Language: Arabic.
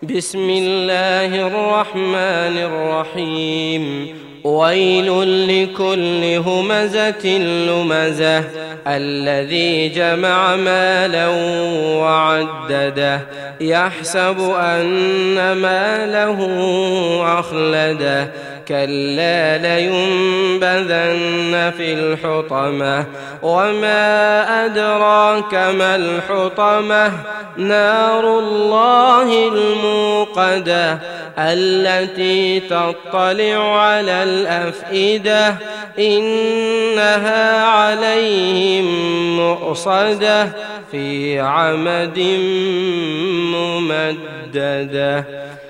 بسم الله الرحمن الرحيم ويل لكل همزة لمزة الذي جمع مالا وعدده يحسب أن ماله أخلده كلا لينبذن في الحطمة وما أدراك ما الحطمة نار الله الموقدة التي تطلع على الأفئدة إنها عليهم مؤصدة في عمد ممددة.